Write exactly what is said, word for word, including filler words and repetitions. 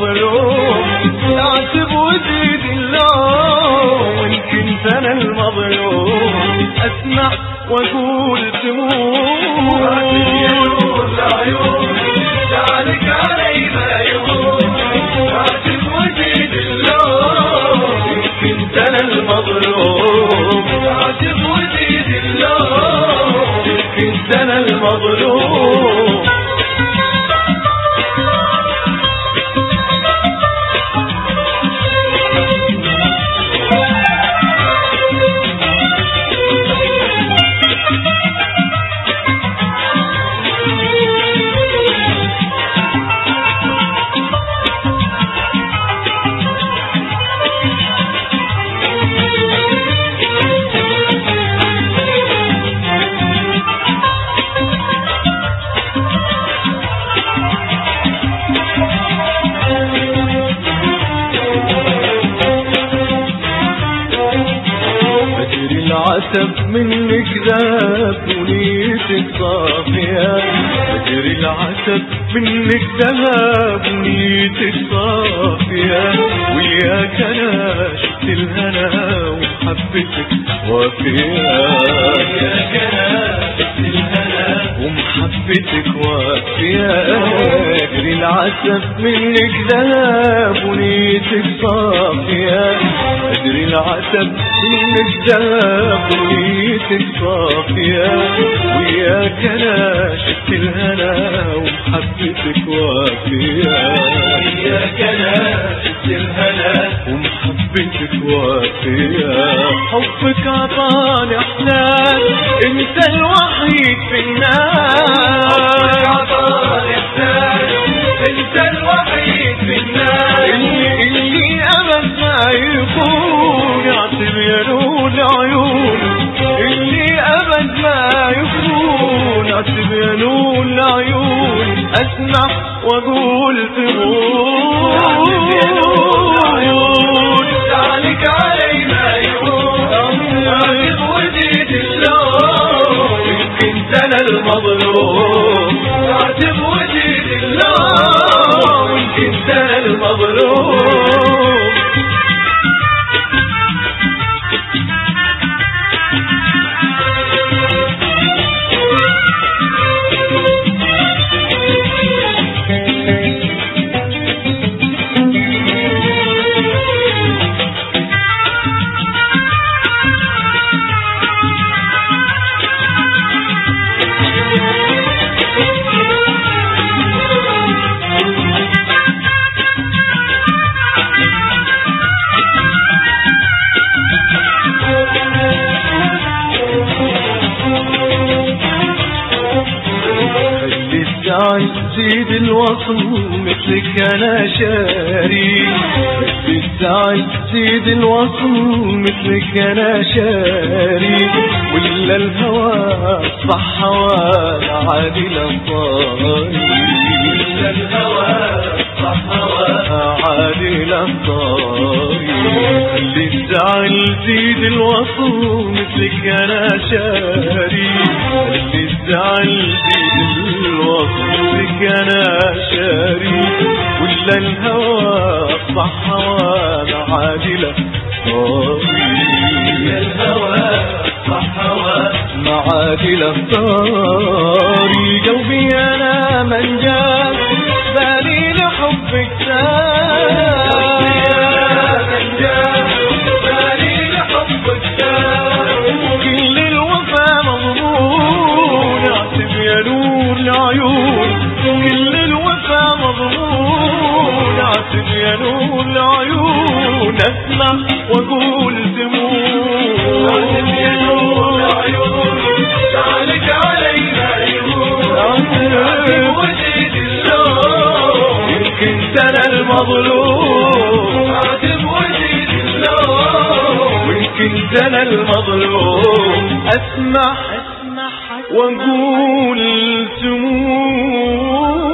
المظلوم اعتب وزيد اللوم وان كنت انا المظلوم اسمع واقول تموت العيون تعالك علي ما يهون اعتب وزيد اللوم ان كنت انا المظلوم اعتب وزيد اللوم ان كنت انا المظلوم العتب منك ذاب ونيتك صافية أجري العتب منك ذاب ونيتك صافية وياك أنا شفت الهنا ومحبتك وافية وياك أنا شفت الهنا ومحبتك وافية أجري العتب منك ذاب ونيتك صافية أجري العتب منك ذاب ونيتك صافية وياك أنا شفت الهنا ومحبتك وافية وياك أنا شفت الهنا ومحبتك وافية حبك عطاني إحساس أنت الوحيد في الناس حبك عطاني إحساس أنت الوحيد في الناس اللي, اللي أبد ما يكون يعطي يا نور العيون اللي أبد ما يكون يعطي يا نور العيون أسمع وأقول تموت يا نور العيون تعالك علي ما يهون أعتب وزيد اللوم إن كنت أنا المظلوم أعتب وزيد اللوم إن كنت أنا المظلوم زيد الوصل مثلك انا شاري بالسعي زيد الوصل مثلك انا شاري ولا الهوى صح هوانا عادي للطاري ولا الهوى صح هوانا عادي للطاري اللي الزعل زيد الوصل مثلك انا شاري اللي الزعل زيد الوصل مثلك انا شاري ولا الهوى صح هوانا عادلة طاري الهوى صح هوانا عادلة طاري قلبي انا من جاب بالي لحبك سار من جاب بالي لحبك سار كل الوفا مضمون اعتب يا نور العيون كل الوفا مضمون اعتب يا نور العيون اسمع واقول تموت اعتب يا نور العيون تعالك علي ما يهون اعتب وزيد اللوم ان كنت انا المظلوم اعتب وزيد اللوم ان كنت انا المظلوم اسمع واقول تموت